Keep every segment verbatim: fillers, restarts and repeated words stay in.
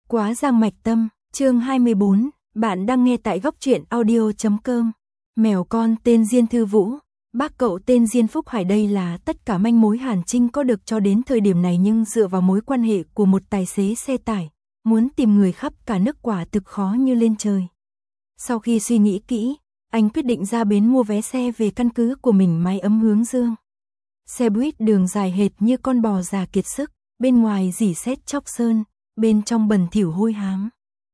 Quá giang mạch tâm, chương hai mươi bốn, bạn đang nghe tại góc truyện audio chấm com. Mèo con tên Diên Thư Vũ, bác cậu tên Diên Phúc Hải, đây là tất cả manh mối Hàn Trinh có được cho đến thời điểm này, nhưng dựa vào mối quan hệ của một tài xế xe tải, muốn tìm người khắp cả nước quả thực khó như lên trời. Sau khi suy nghĩ kỹ, anh quyết định ra bến mua vé xe về căn cứ của mình mái ấm hướng dương. Xe buýt đường dài hệt như con bò già kiệt sức, bên ngoài rỉ sét chóc sơn, bên trong bẩn thỉu hôi hám.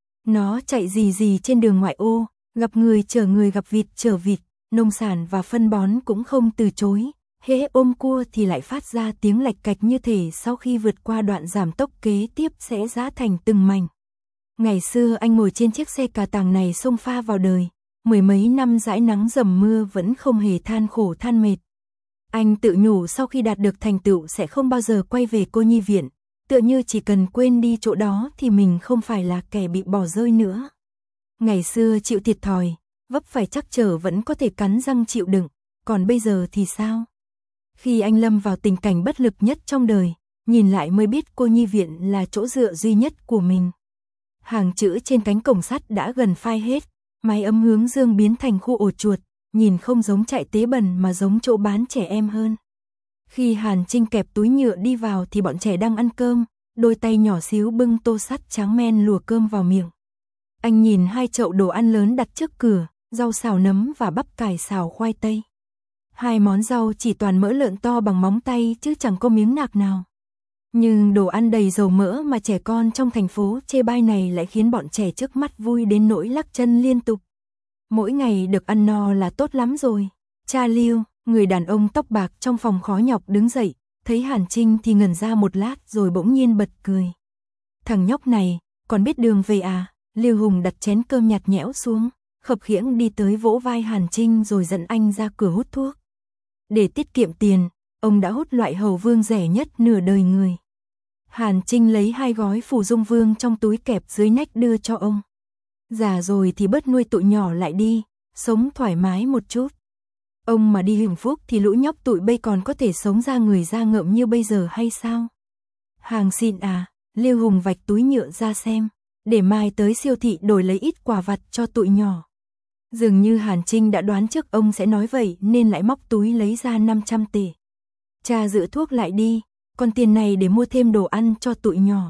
Nó chạy rì rì trên đường ngoại ô, gặp người chở người, gặp vịt chở vịt, nông sản và phân bón cũng không từ chối, hễ ôm cua thì lại phát ra tiếng lạch cạch như thể sau khi vượt qua đoạn giảm tốc kế tiếp sẽ giã thành từng mảnh. Ngày xưa anh ngồi trên chiếc xe cà tàng này xông pha vào đời, mười mấy năm dãi nắng dầm mưa vẫn không hề than khổ than mệt. Anh tự nhủ sau khi đạt được thành tựu sẽ không bao giờ quay về cô nhi viện, tựa như chỉ cần quên đi chỗ đó thì mình không phải là kẻ bị bỏ rơi nữa. Ngày xưa chịu thiệt thòi, vấp phải trắc trở vẫn có thể cắn răng chịu đựng, còn bây giờ thì sao? Khi anh lâm vào tình cảnh bất lực nhất trong đời, nhìn lại mới biết cô nhi viện là chỗ dựa duy nhất của mình. Hàng chữ trên cánh cổng sắt đã gần phai hết, mái ấm hướng dương biến thành khu ổ chuột, nhìn không giống trại tế bần mà giống chỗ bán trẻ em hơn. Khi Hàn Trinh kẹp túi nhựa đi vào thì bọn trẻ đang ăn cơm, đôi tay nhỏ xíu bưng tô sắt trắng men lùa cơm vào miệng. Anh nhìn hai chậu đồ ăn lớn đặt trước cửa, rau xào nấm và bắp cải xào khoai tây. Hai món rau chỉ toàn mỡ lợn to bằng móng tay chứ chẳng có miếng nạc nào. Nhưng đồ ăn đầy dầu mỡ mà trẻ con trong thành phố chê bai này lại khiến bọn trẻ trước mắt vui đến nỗi lắc chân liên tục. Mỗi ngày được ăn no là tốt lắm rồi. Cha Lưu, người đàn ông tóc bạc trong phòng khó nhọc đứng dậy, thấy Hàn Trinh thì ngẩn ra một lát rồi bỗng nhiên bật cười. Thằng nhóc này, còn biết đường về à? Lưu Hùng đặt chén cơm nhạt nhẽo xuống, khập khiễng đi tới vỗ vai Hàn Trinh rồi dẫn anh ra cửa hút thuốc. Để tiết kiệm tiền, ông đã hút loại hầu vương rẻ nhất nửa đời người. Hàn Trinh lấy hai gói phù dung vương trong túi kẹp dưới nách đưa cho ông. Già rồi thì bớt nuôi tụi nhỏ lại đi, sống thoải mái một chút. Ông mà đi hưởng phúc thì lũ nhóc tụi bây còn có thể sống ra người ra ngợm như bây giờ hay sao? Hàng xịn à? Lưu Hùng vạch túi nhựa ra xem, để mai tới siêu thị đổi lấy ít quà vặt cho tụi nhỏ. Dường như Hàn Trinh đã đoán trước ông sẽ nói vậy nên lại móc túi lấy ra năm trăm tệ. Cha giữ thuốc lại đi, còn tiền này để mua thêm đồ ăn cho tụi nhỏ.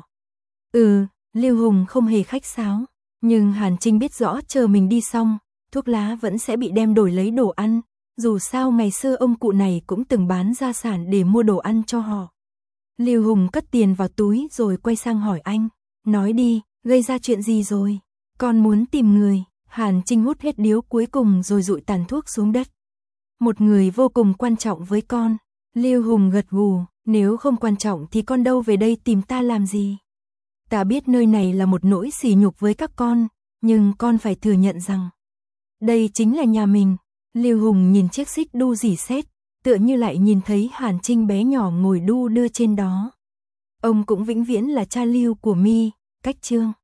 Ừ, Lưu Hùng không hề khách sáo, nhưng Hàn Trinh biết rõ chờ mình đi xong, thuốc lá vẫn sẽ bị đem đổi lấy đồ ăn. Dù sao ngày xưa ông cụ này cũng từng bán gia sản để mua đồ ăn cho họ. Lưu Hùng cất tiền vào túi rồi quay sang hỏi anh, nói đi, gây ra chuyện gì rồi? Con muốn tìm người. Hàn Trinh hút hết điếu cuối cùng rồi dụi tàn thuốc xuống đất. Một người vô cùng quan trọng với con. Lưu Hùng gật gù, nếu không quan trọng thì con đâu về đây tìm ta làm gì? Ta biết nơi này là một nỗi sỉ nhục với các con, nhưng con phải thừa nhận rằng đây chính là nhà mình. Lưu Hùng nhìn chiếc xích đu rỉ sét, tựa như lại nhìn thấy Hàn Trinh bé nhỏ ngồi đu đưa trên đó. Ông cũng vĩnh viễn là cha Lưu của Mi, cách chương.